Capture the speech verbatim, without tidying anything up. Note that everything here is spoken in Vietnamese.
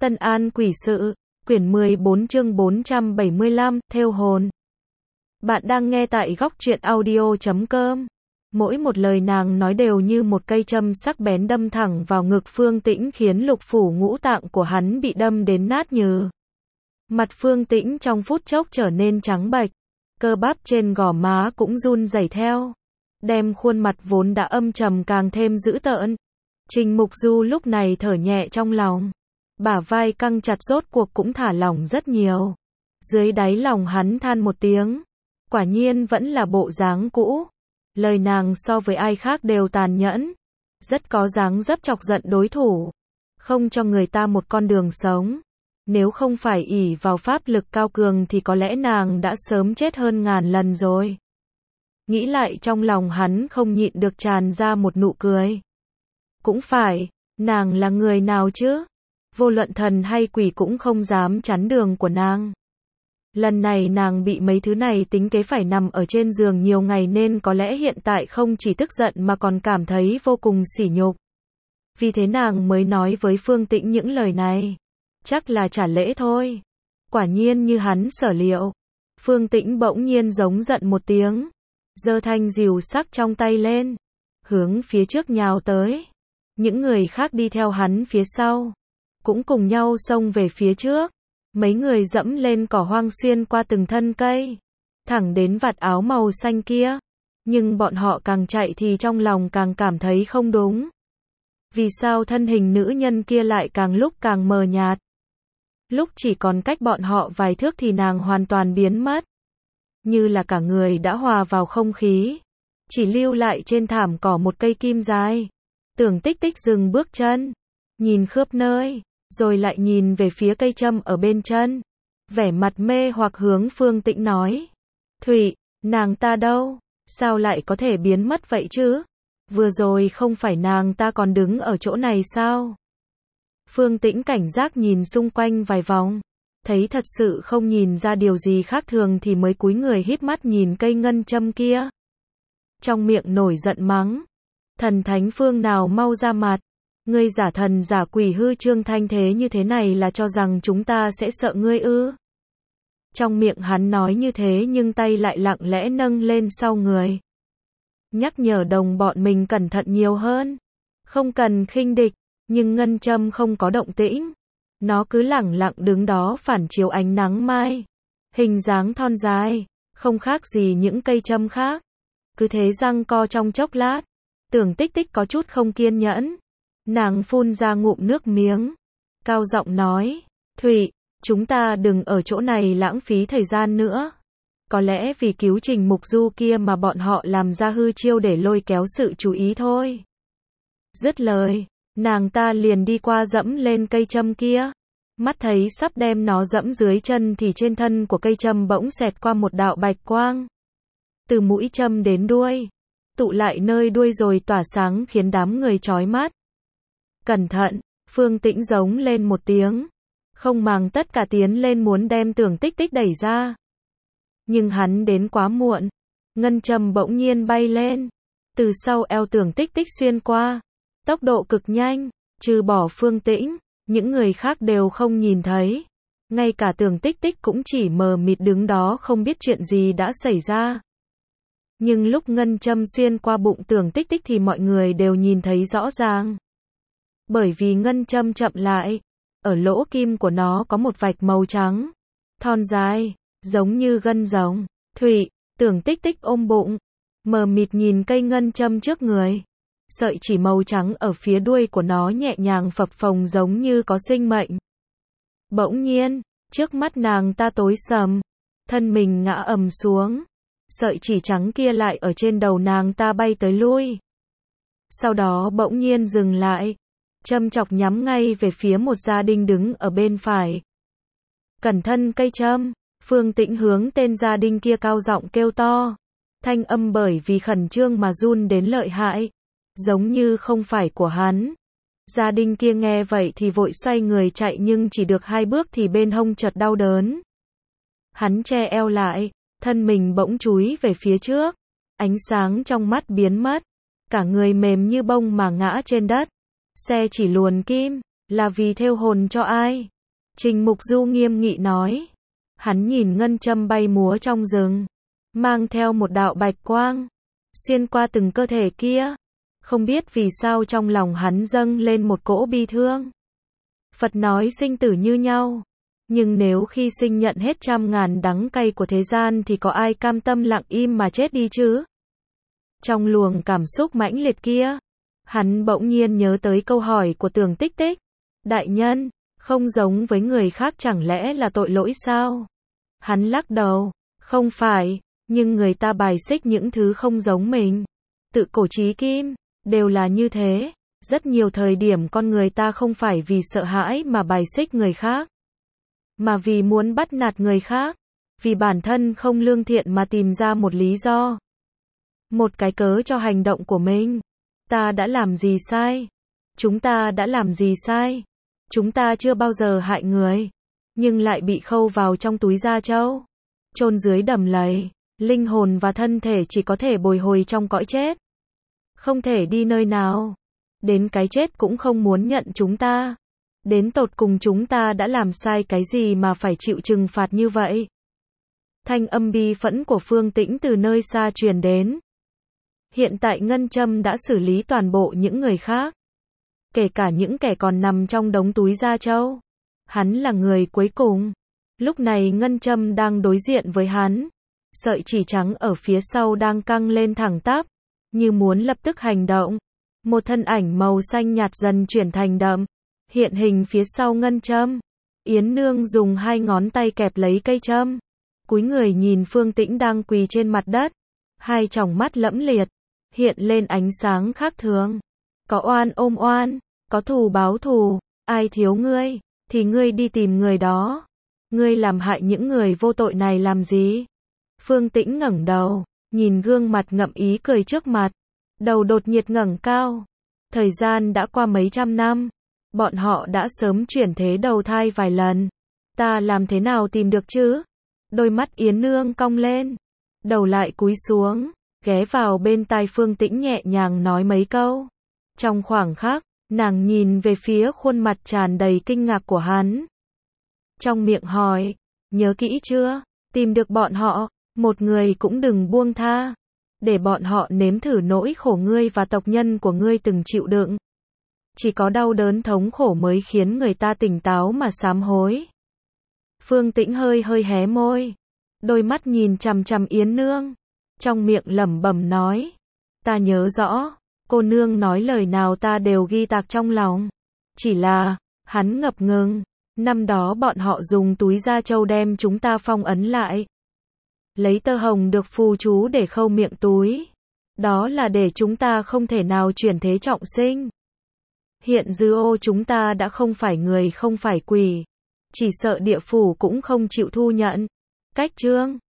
Tân An Quỷ Sự, quyển mười bốn chương bốn trăm bảy mươi lăm, thêu hồn. Bạn đang nghe tại góc truyện audio chấm com. Mỗi một lời nàng nói đều như một cây châm sắc bén đâm thẳng vào ngực Phương Tĩnh, khiến lục phủ ngũ tạng của hắn bị đâm đến nát nhừ. Mặt Phương Tĩnh trong phút chốc trở nên trắng bệch, cơ bắp trên gò má cũng run rẩy theo, đem khuôn mặt vốn đã âm trầm càng thêm dữ tợn. Trình Mục Du lúc này thở nhẹ trong lòng, bả vai căng chặt rốt cuộc cũng thả lỏng rất nhiều. Dưới đáy lòng hắn than một tiếng, quả nhiên vẫn là bộ dáng cũ. Lời nàng so với ai khác đều tàn nhẫn, rất có dáng dấp chọc giận đối thủ, không cho người ta một con đường sống. Nếu không phải ỷ vào pháp lực cao cường thì có lẽ nàng đã sớm chết hơn ngàn lần rồi. Nghĩ lại trong lòng hắn không nhịn được tràn ra một nụ cười. Cũng phải, nàng là người nào chứ? Vô luận thần hay quỷ cũng không dám chắn đường của nàng. Lần này nàng bị mấy thứ này tính kế phải nằm ở trên giường nhiều ngày nên có lẽ hiện tại không chỉ tức giận mà còn cảm thấy vô cùng sỉ nhục. Vì thế nàng mới nói với Phương Tĩnh những lời này. Chắc là trả lễ thôi. Quả nhiên như hắn sở liệu. Phương Tĩnh bỗng nhiên giống giận một tiếng, giơ thanh rìu sắc trong tay lên, hướng phía trước nhào tới. Những người khác đi theo hắn phía sau, cũng cùng nhau xông về phía trước. Mấy người dẫm lên cỏ hoang xuyên qua từng thân cây, thẳng đến vạt áo màu xanh kia. Nhưng bọn họ càng chạy thì trong lòng càng cảm thấy không đúng. Vì sao thân hình nữ nhân kia lại càng lúc càng mờ nhạt? Lúc chỉ còn cách bọn họ vài thước thì nàng hoàn toàn biến mất, như là cả người đã hòa vào không khí, chỉ lưu lại trên thảm cỏ một cây kim dài. Tưởng Tích Tích dừng bước chân, nhìn khắp nơi, rồi lại nhìn về phía cây châm ở bên chân, vẻ mặt mê hoặc hướng Phương Tĩnh nói: Thủy, nàng ta đâu? Sao lại có thể biến mất vậy chứ? Vừa rồi không phải nàng ta còn đứng ở chỗ này sao? Phương Tĩnh cảnh giác nhìn xung quanh vài vòng, thấy thật sự không nhìn ra điều gì khác thường thì mới cúi người híp mắt nhìn cây ngân châm kia. Trong miệng nổi giận mắng: Thần thánh phương nào mau ra mặt, ngươi giả thần giả quỷ hư trương thanh thế như thế này là cho rằng chúng ta sẽ sợ ngươi ư? Trong miệng hắn nói như thế nhưng tay lại lặng lẽ nâng lên sau người, nhắc nhở đồng bọn mình cẩn thận nhiều hơn, không cần khinh địch. Nhưng ngân châm không có động tĩnh, nó cứ lẳng lặng đứng đó phản chiếu ánh nắng mai, hình dáng thon dài, không khác gì những cây châm khác. Cứ thế giằng co trong chốc lát, Tưởng Tích Tích có chút không kiên nhẫn, nàng phun ra ngụm nước miếng, cao giọng nói: Thủy, chúng ta đừng ở chỗ này lãng phí thời gian nữa. Có lẽ vì cứu Trình Mục Du kia mà bọn họ làm ra hư chiêu để lôi kéo sự chú ý thôi. Dứt lời, nàng ta liền đi qua dẫm lên cây châm kia. Mắt thấy sắp đem nó dẫm dưới chân thì trên thân của cây châm bỗng xẹt qua một đạo bạch quang. Từ mũi châm đến đuôi, tụ lại nơi đuôi rồi tỏa sáng khiến đám người chói mắt. Cẩn thận, Phương Tĩnh giống lên một tiếng, không màng tất cả tiến lên muốn đem Tưởng Tích Tích đẩy ra. Nhưng hắn đến quá muộn, ngân châm bỗng nhiên bay lên, từ sau eo Tưởng Tích Tích xuyên qua. Tốc độ cực nhanh, trừ bỏ Phương Tĩnh, những người khác đều không nhìn thấy. Ngay cả Tưởng Tích Tích cũng chỉ mờ mịt đứng đó không biết chuyện gì đã xảy ra. Nhưng lúc ngân châm xuyên qua bụng Tưởng Tích Tích thì mọi người đều nhìn thấy rõ ràng. Bởi vì ngân châm chậm lại, ở lỗ kim của nó có một vạch màu trắng, thon dài, giống như gân rồng. Thủy, Tưởng Tích Tích ôm bụng, mờ mịt nhìn cây ngân châm trước người. Sợi chỉ màu trắng ở phía đuôi của nó nhẹ nhàng phập phồng giống như có sinh mệnh. Bỗng nhiên, trước mắt nàng ta tối sầm, thân mình ngã ầm xuống. Sợi chỉ trắng kia lại ở trên đầu nàng ta bay tới lui. Sau đó bỗng nhiên dừng lại, châm chọc nhắm ngay về phía một gia đình đứng ở bên phải. Cẩn thận cây châm, Phương Tĩnh hướng tên gia đình kia cao giọng kêu to. Thanh âm bởi vì khẩn trương mà run đến lợi hại, giống như không phải của hắn. Gia đình kia nghe vậy thì vội xoay người chạy nhưng chỉ được hai bước thì bên hông chợt đau đớn. Hắn che eo lại, thân mình bỗng chúi về phía trước, ánh sáng trong mắt biến mất, cả người mềm như bông mà ngã trên đất. Xe chỉ luồn kim, Là vì thêu hồn cho ai? Trình Mục Du nghiêm nghị nói. Hắn nhìn ngân châm bay múa trong rừng, mang theo một đạo bạch quang, xuyên qua từng cơ thể kia. Không biết vì sao trong lòng hắn dâng lên một cỗ bi thương. Phật nói sinh tử như nhau, nhưng nếu khi sinh nhận hết trăm ngàn đắng cay của thế gian thì có ai cam tâm lặng im mà chết đi chứ? Trong luồng cảm xúc mãnh liệt kia, hắn bỗng nhiên nhớ tới câu hỏi của Tưởng Tích Tích. Đại nhân, không giống với người khác chẳng lẽ là tội lỗi sao? Hắn lắc đầu, không phải, nhưng người ta bài xích những thứ không giống mình. Tự cổ chí kim, đều là như thế. Rất nhiều thời điểm con người ta không phải vì sợ hãi mà bài xích người khác, mà vì muốn bắt nạt người khác, vì bản thân không lương thiện mà tìm ra một lý do, một cái cớ cho hành động của mình. Ta đã làm gì sai? Chúng ta đã làm gì sai? Chúng ta chưa bao giờ hại người, nhưng lại bị khâu vào trong túi da trâu, chôn dưới đầm lầy, linh hồn và thân thể chỉ có thể bồi hồi trong cõi chết, không thể đi nơi nào. Đến cái chết cũng không muốn nhận chúng ta. Đến tột cùng chúng ta đã làm sai cái gì mà phải chịu trừng phạt như vậy? Thanh âm bi phẫn của Phương Tĩnh từ nơi xa truyền đến. Hiện tại ngân châm đã xử lý toàn bộ những người khác, kể cả những kẻ còn nằm trong đống túi da trâu. Hắn là người cuối cùng. Lúc này ngân châm đang đối diện với hắn. Sợi chỉ trắng ở phía sau đang căng lên thẳng tắp, như muốn lập tức hành động. Một thân ảnh màu xanh nhạt dần chuyển thành đậm, hiện hình phía sau ngân châm. Yến Nương dùng hai ngón tay kẹp lấy cây châm, cúi người nhìn Phương Tĩnh đang quỳ trên mặt đất, hai tròng mắt lẫm liệt, hiện lên ánh sáng khác thường. Có oan ôm oan, có thù báo thù, ai thiếu ngươi, thì ngươi đi tìm người đó. Ngươi làm hại những người vô tội này làm gì? Phương Tĩnh ngẩng đầu, nhìn gương mặt ngậm ý cười trước mặt, đầu đột nhiệt ngẩng cao. Thời gian đã qua mấy trăm năm, bọn họ đã sớm chuyển thế đầu thai vài lần. Ta làm thế nào tìm được chứ? Đôi mắt Yến Nương cong lên, đầu lại cúi xuống, ghé vào bên tai Phương Tĩnh nhẹ nhàng nói mấy câu. Trong khoảng khắc, nàng nhìn về phía khuôn mặt tràn đầy kinh ngạc của hắn. Trong miệng hỏi, nhớ kỹ chưa? Tìm được bọn họ, một người cũng đừng buông tha, để bọn họ nếm thử nỗi khổ ngươi và tộc nhân của ngươi từng chịu đựng. Chỉ có đau đớn thống khổ mới khiến người ta tỉnh táo mà sám hối. Phương Tĩnh hơi hơi hé môi, đôi mắt nhìn chằm chằm Yến Nương, trong miệng lẩm bẩm nói, ta nhớ rõ, cô nương nói lời nào ta đều ghi tạc trong lòng. Chỉ là, hắn ngập ngừng, năm đó bọn họ dùng túi da trâu đem chúng ta phong ấn lại, lấy tơ hồng được phù chú để khâu miệng túi. Đó là để chúng ta không thể nào chuyển thế trọng sinh. Hiện dư ô chúng ta đã không phải người không phải quỷ, chỉ sợ địa phủ cũng không chịu thu nhận. Cách chương